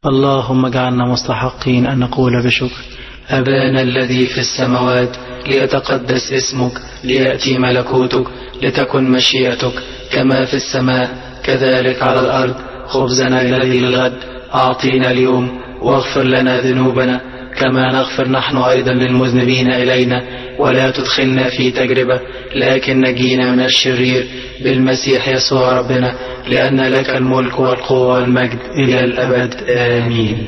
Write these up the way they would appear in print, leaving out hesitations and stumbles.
اللهم اجعلنا مستحقين أن نقول بشكر. أبانا الذي في السماوات، ليتقدس اسمك، ليأتي ملكوتك، لتكن مشيئتك كما في السماء كذلك على الأرض. خبزنا الذي للغد أعطينا اليوم، واغفر لنا ذنوبنا كما نغفر نحن أيضا للمذنبين إلينا، ولا تدخلنا في تجربة لكن نجينا من الشرير، بالمسيح يسوع ربنا، لأن لك الملك والقوة والمجد إلى الأبد آمين.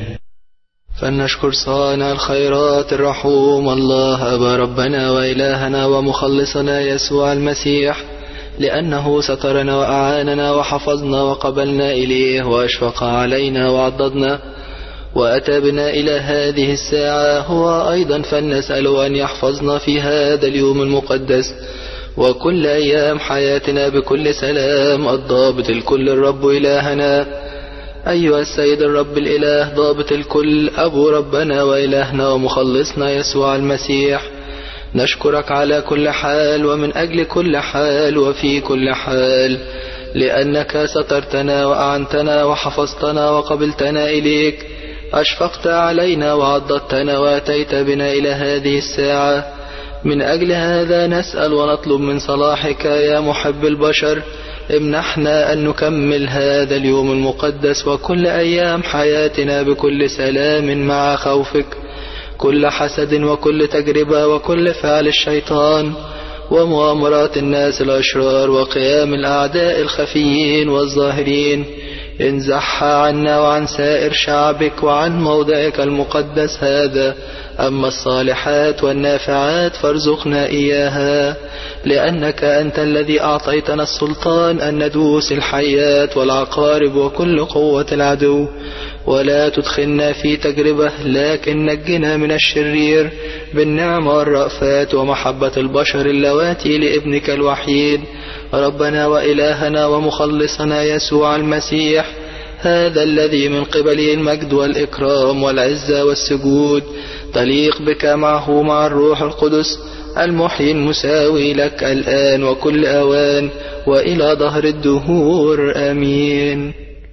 فلنشكر صانع الخيرات الرحوم الله أبا ربنا وإلهنا ومخلصنا يسوع المسيح، لأنه سترنا وأعاننا وحفظنا وقبلنا إليه وأشفق علينا وعضدنا وأتى بنا إلى هذه الساعة. هو أيضا فلنسأله أن يحفظنا في هذا اليوم المقدس وكل أيام حياتنا بكل سلام، الضابط الكل الرب إلهنا. أيها السيد الرب الإله ضابط الكل، أبو ربنا وإلهنا ومخلصنا يسوع المسيح، نشكرك على كل حال ومن أجل كل حال وفي كل حال، لأنك سترتنا وأعنتنا وحفظتنا وقبلتنا إليك، أشفقت علينا وعضدتنا وأتيت بنا إلى هذه الساعة. من أجل هذا نسأل ونطلب من صلاحك يا محب البشر، امنحنا أن نكمل هذا اليوم المقدس وكل أيام حياتنا بكل سلام مع خوفك، كل حسد وكل تجربة وكل فعل الشيطان ومؤامرات الناس الأشرار وقيام الأعداء الخفيين والظاهرين، انزحها عنا وعن سائر شعبك وعن موضعك المقدس هذا. أما الصالحات والنافعات فارزقنا إياها، لأنك أنت الذي أعطيتنا السلطان أن ندوس الحيات والعقارب وكل قوة العدو، ولا تدخلنا في تجربة لكن نجنا من الشرير، بالنعمة والرأفات ومحبة البشر اللواتي لابنك الوحيد ربنا وإلهنا ومخلصنا يسوع المسيح، هذا الذي من قبله المجد والإكرام والعزة والسجود تليق بك معه مع الروح القدس المحيي المساوي لك الآن وكل أوان وإلى ظهر الدهور آمين.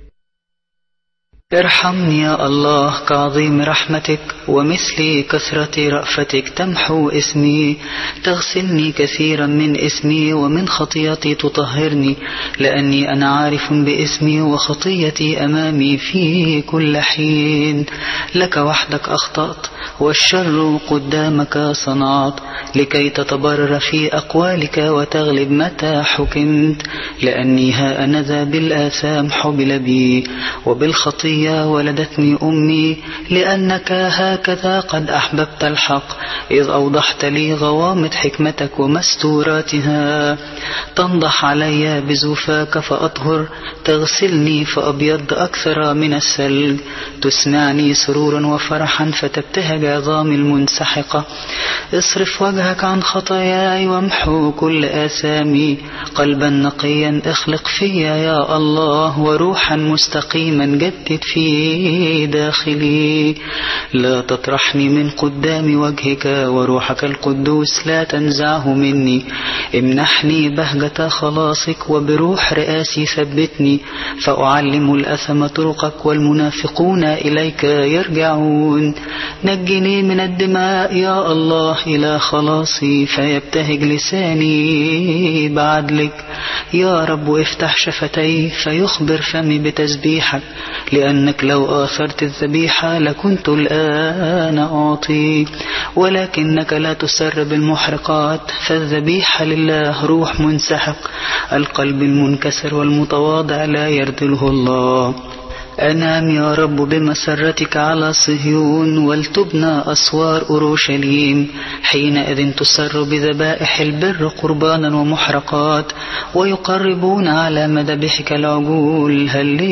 ارحمني يا الله كعظيم رحمتك، ومثل كثرة رأفتك تمحو اسمي، تغسلني كثيرا من اسمي ومن خطيئتي تطهرني، لأني أنا عارف باسمي وخطيئتي أمامي في كل حين. لك وحدك أخطأت والشر قدامك صنعت، لكي تتبرر في أقوالك وتغلب متى حكمت، لأني ها أنا ذا بالآثام حبل بي وبالخطيئة ولدتني أمي، لأنك هكذا قد أحببت الحق إذ أوضحت لي غوامض حكمتك ومستوراتها. تنضح علي بزوفاك فأطهر، تغسلني فأبيض أكثر من الثلج، تسمعني سرورا وفرحا فتبتهج عظامي المنسحقة. اصرف وجهك عن خطاياي وامحو كل آثامي، قلبا نقيا اخلق فيا يا الله، وروحا مستقيما جدد في داخلي. لا تطرحني من قدام وجهك، وروحك القدوس لا تنزعه مني. امنحني بهجة خلاصك، وبروح رئاسي ثبتني، فأعلم الأثم طرقك والمنافقون إليك يرجعون. نجني من الدماء يا الله إلى خلاصي، فيبتهج لساني بعدلك. يا رب افتح شفتي فيخبر فمي بتسبيحك، لأنك لو آثرت الذبيحة لكنت الآن أعطي، ولكنك لا تسر بالمحرقات، فالذبيحة لله روح منسحق. القلب المنكسر والمتواضع لا يرذله الله. أنام يا رب بمسرتك على صهيون، ولتبنى أسوار أورشليم. حينئذ تسر بذبائح البر قربانا ومحرقات، ويقربون على مذبحك العجول.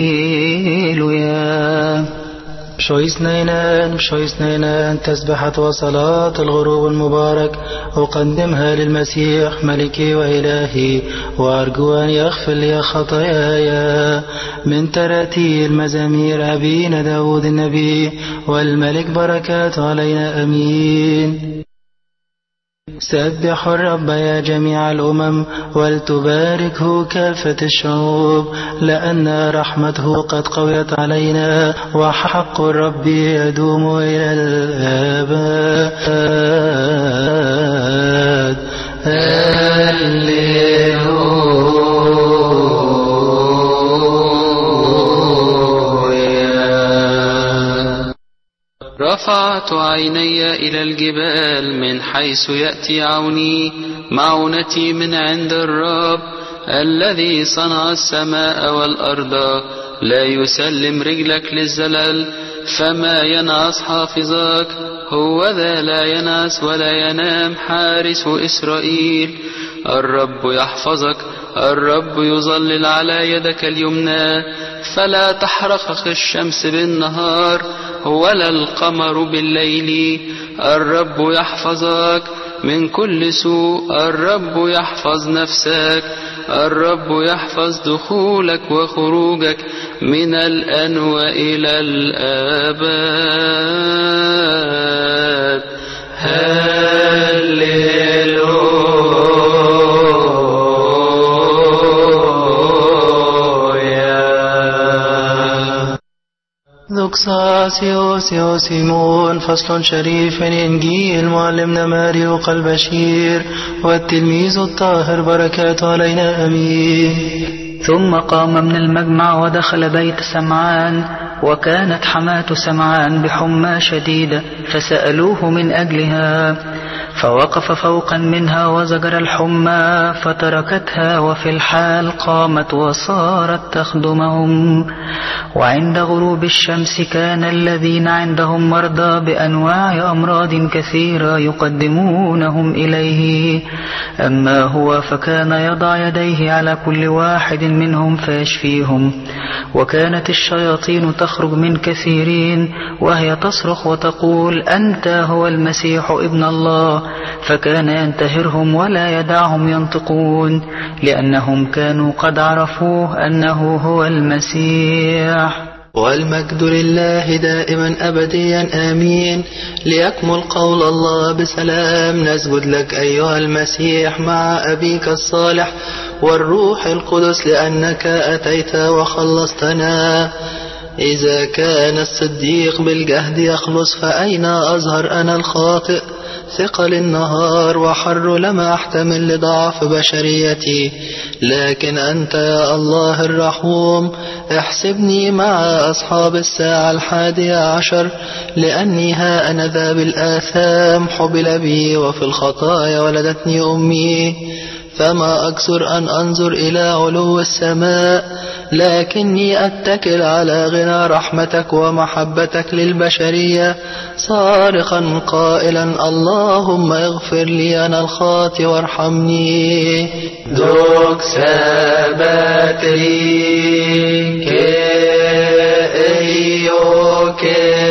هللويا. بشويسنينان تسبحة وصلاة الغروب المبارك أقدمها للمسيح ملكي وإلهي، وأرجو أن يغفر لي خطاياي من تراتيل مزامير أبينا داود النبي والملك، بركات علينا أمين. سبحوا الرب يا جميع الأمم ولتباركه كافة الشعوب، لأن رحمته قد قويت علينا وحق الرب يدوم إلى الآباد. رفعت عيني إلى الجبال من حيث يأتي عوني، معونتي من عند الرب الذي صنع السماء والأرض. لا يسلم رجلك للزلل، فما ينعس حافظك، هو ذا لا ينعس ولا ينام حارس إسرائيل. الرب يحفظك، الرب يظلل على يدك اليمنى، فلا تحرقك الشمس بالنهار ولا القمر بالليل. الرب يحفظك من كل سوء، الرب يحفظ نفسك، الرب يحفظ دخولك وخروجك من الآن وإلى الآباد. سيمون. فصل شريف من إنجيل معلمنا ماريوق البشير والتلميذ الطاهر، بركات علينا أمين. ثم قام من المجمع ودخل بيت سمعان، وكانت حماة سمعان بحمى شديدة، فسألوه من أجلها، فوقف فوقا منها وزجر الحمى فتركتها، وفي الحال قامت وصارت تخدمهم. وعند غروب الشمس كان الذين عندهم مرضى بأنواع أمراض كثيرة يقدمونهم إليه، أما هو فكان يضع يديه على كل واحد منهم فيشفيهم. وكانت الشياطين تخرج من كثيرين وهي تصرخ وتقول: أنت هو المسيح ابن الله. فكان ينتهرهم ولا يدعهم ينطقون، لأنهم كانوا قد عرفوه أنه هو المسيح. والمجد لله دائما أبديا آمين. ليكمل قول الله بسلام. نسجد لك أيها المسيح مع أبيك الصالح والروح القدس، لأنك أتيت وخلصتنا. إذا كان الصديق بالجهد يخلص، فأين أظهر أنا الخاطئ؟ ثقل النهار وحر لما أحتمل لضعف بشريتي، لكن أنت يا الله الرحوم احسبني مع أصحاب الساعة 11، لأني ها أنا ذا بالآثام حبل بي، وفي الخطايا ولدتني أمي. فما أكثر أن أنظر إلى علو السماء، لكني أتكل على غنى رحمتك ومحبتك للبشرية، صارخا قائلا: اللهم اغفر لي أنا الخاطئ وارحمني. دوك سابتري كأيوك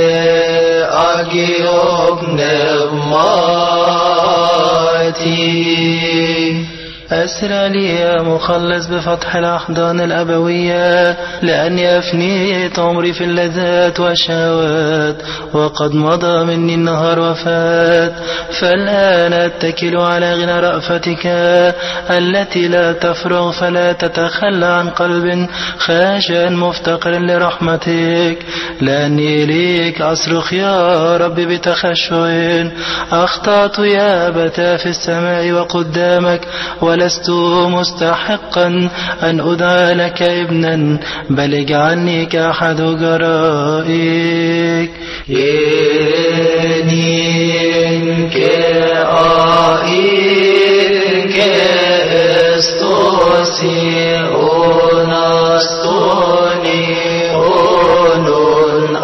أجيوب نغماتي. أسرى لي يا مخلص بفتح الأحضان الأبوية، لأني أفنيت عمري في اللذات والشهوات، وقد مضى مني النهار وفات. فالآن أتكل على غنى رأفتك التي لا تفرغ، فلا تتخلى عن قلب خاشع مفتقر لرحمتك، لأني إليك أصرخ يا رب بتخشع. أخطأت يا أبتاه في السماء وقدامك، ولست مستحقا أن أدعى لك ابنا، بل اجعلني كأحد جرائك. ينين كأين كأستوسي أونستوني أونون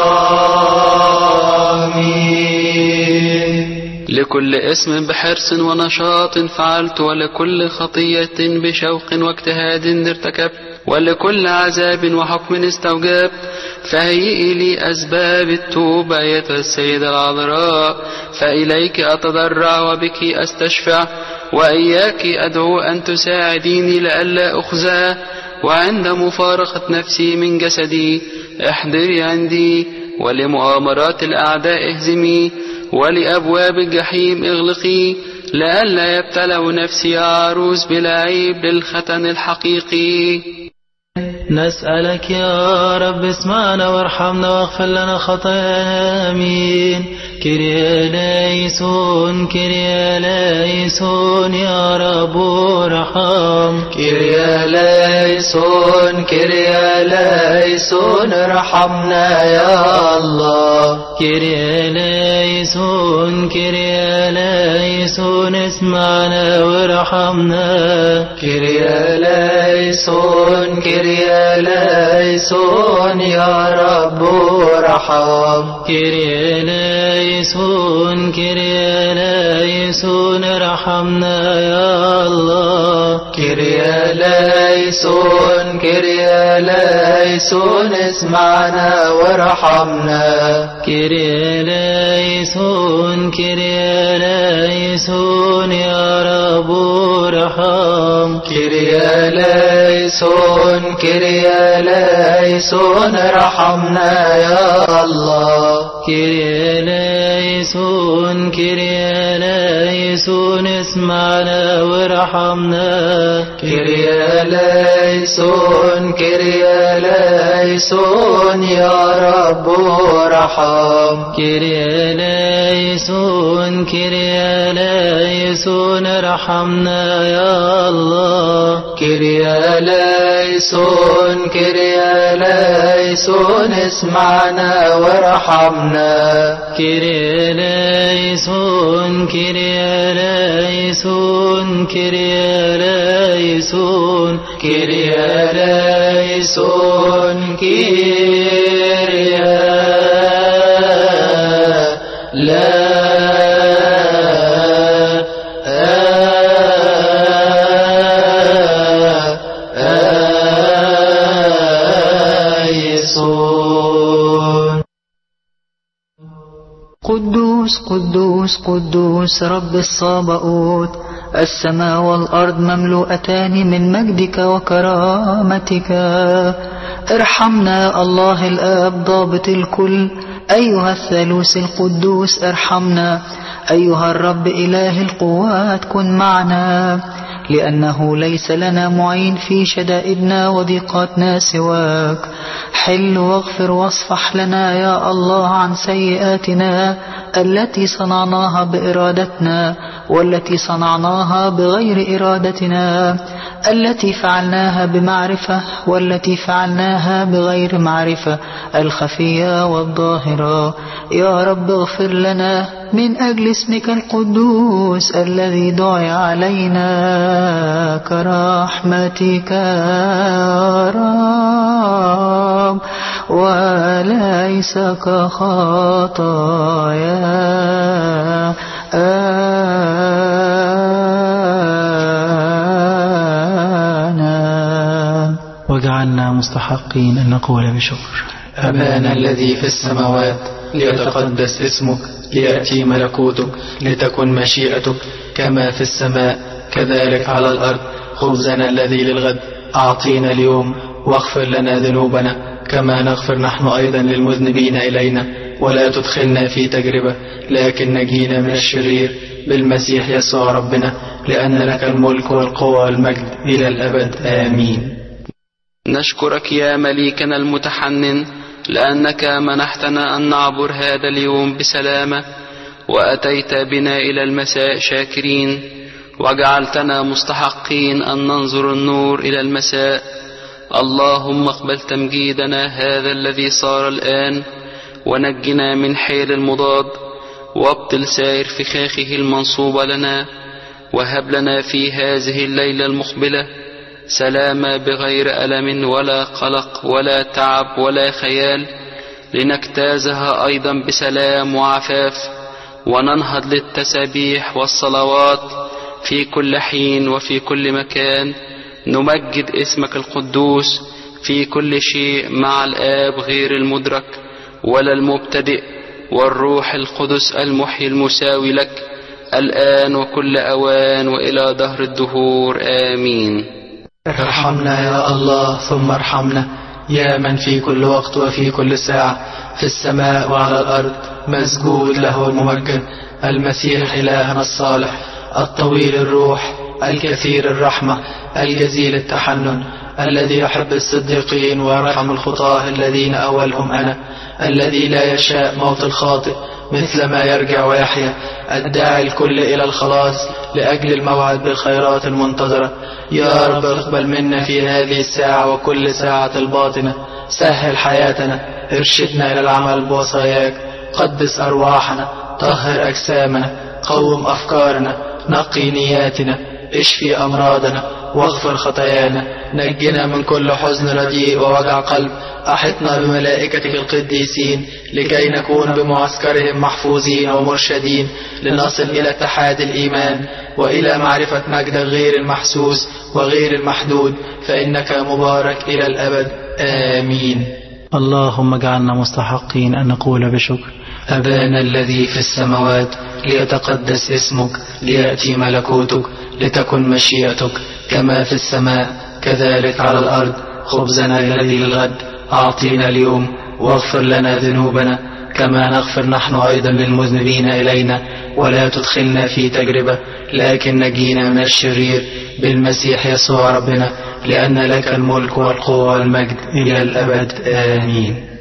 آمين. لكل اسم بحرص ونشاط فعلت، ولكل خطية بشوق واجتهاد ارتكبت، ولكل عذاب وحكم استوجبت. فهيئي لي أسباب التوبة أيتها السيدة العذراء، فإليك أتضرع وبك أستشفع، وإياك أدعو أن تساعديني لئلا أخزى. وعند مفارقة نفسي من جسدي احضري عندي، ولمؤامرات الأعداء اهزمي، ولأبواب الجحيم اغلقي. لئلا يبتلع نفسي يا عروس بلا عيب للختن الحقيقي. نسألك يا رب اسمعنا وارحمنا واغفر لنا خطايانا آمين. كريا ليسون كريا ليسون يا رب ارحم. كريا ليسون كريا ليسون ارحمنا يا الله. كريا ليسون كريا ليسون اسمعنا وارحمنا. كريا ليسون كريا ليسون يا رب ارحم. كريا ليسون كريا ليسون ارحمنا يا الله. كريا ليسون كريا ليسون اسمعنا وارحمنا. كريا ليسون كريا ليسون يا رب ارحم. كريا ليسون كريا ليسون ارحمنا يا الله. كريا ليسون كريا ليسون اسمعنا وارحمنا. كريا ليسون كريا ليسون يا رب ارحم. كريا ليسون كريا ليسون ارحمنا يا الله. كريا ليسون كريا ليسون اسمعنا وارحمنا. كريا ليسون كريا ليسون كريا ليسون كريا ليسون كريا قدوس قدوس قدوس رب الصباؤوت، السماء والأرض مملوءتان من مجدك وكرامتك. ارحمنا الله الآب ضابط الكل، أيها الثالوث القدوس ارحمنا. أيها الرب إله القوات كن معنا، لأنه ليس لنا معين في شدائدنا وضيقاتنا سواك. حل واغفر واصفح لنا يا الله عن سيئاتنا التي صنعناها بإرادتنا، والتي صنعناها بغير إرادتنا، التي فعلناها بمعرفة والتي فعلناها بغير معرفة، الخفية والظاهرة. يا رب اغفر لنا من أجل اسمك القدوس الذي دعي علينا كرحمتك يا رب، وليس كخطايا واجعلنا مستحقين أن نقول بشكر. أبانا الذي في السماوات، ليتقدس اسمك، ليأتي ملكوتك، لتكن مشيئتك كما في السماء كذلك على الأرض. خبزنا الذي للغد أعطينا اليوم، واغفر لنا ذنوبنا كما نغفر نحن أيضا للمذنبين إلينا، ولا تدخلنا في تجربة لكن نجينا من الشرير، بالمسيح يسوع ربنا، لأن لك الملك والقوة والمجد إلى الأبد آمين. نشكرك يا مليكنا المتحنن، لأنك منحتنا أن نعبر هذا اليوم بسلامة، وأتيت بنا إلى المساء شاكرين، وجعلتنا مستحقين أن ننظر النور إلى المساء. اللهم اقبل تمجيدنا هذا الذي صار الآن، ونجنا من حيل المضاد، وابطل سائر فخاخه المنصوبة لنا، وهب لنا في هذه الليلة المقبلة سلامة بغير ألم ولا قلق ولا تعب ولا خيال، لنجتازها أيضا بسلام وعفاف، وننهض للتسابيح والصلوات في كل حين وفي كل مكان، نمجد اسمك القدوس في كل شيء مع الآب غير المدرك ولا المبتدئ، والروح القدس المحيي المساوي لك، الآن وكل أوان وإلى دهر الدهور آمين. ارحمنا يا الله ثم ارحمنا، يا من في كل وقت وفي كل ساعة في السماء وعلى الأرض مسجود له الممجد، المسيح إلهنا الصالح، الطويل الروح الكثير الرحمة الجزيل التحنن، الذي يحب الصديقين ويرحم الخطاة الذين أولهم أنا، الذي لا يشاء موت الخاطئ مثل ما يرجع ويحيا، الداعي الكل إلى الخلاص لأجل الموعد بالخيرات المنتظرة. يا رب اقبل منا في هذه الساعة وكل ساعة الباطنة، سهل حياتنا، ارشدنا إلى العمل بوصاياك، قدس أرواحنا، طهر أجسامنا، قوم أفكارنا، نقي نياتنا، اشفي أمراضنا واغفر خطايانا، نجنا من كل حزن رديء ووجع قلب، أحطنا بملائكتك القديسين لكي نكون بمعسكرهم محفوظين ومرشدين، لنصل إلى اتحاد الإيمان وإلى معرفة مجدك غير المحسوس وغير المحدود، فإنك مبارك إلى الأبد. آمين. اللهم اجعلنا مستحقين أن نقول بشكر: أبانا الذي في السماوات، ليتقدس اسمك، ليأتي ملكوتك، لتكن مشيئتك كما في السماء كذلك على الأرض. خبزنا الذي للغد أعطينا اليوم، واغفر لنا ذنوبنا كما نغفر نحن أيضا للمذنبين إلينا، ولا تدخلنا في تجربة لكن نجينا من الشرير، بالمسيح يسوع ربنا، لأن لك الملك والقوة والمجد إلى الأبد. آمين.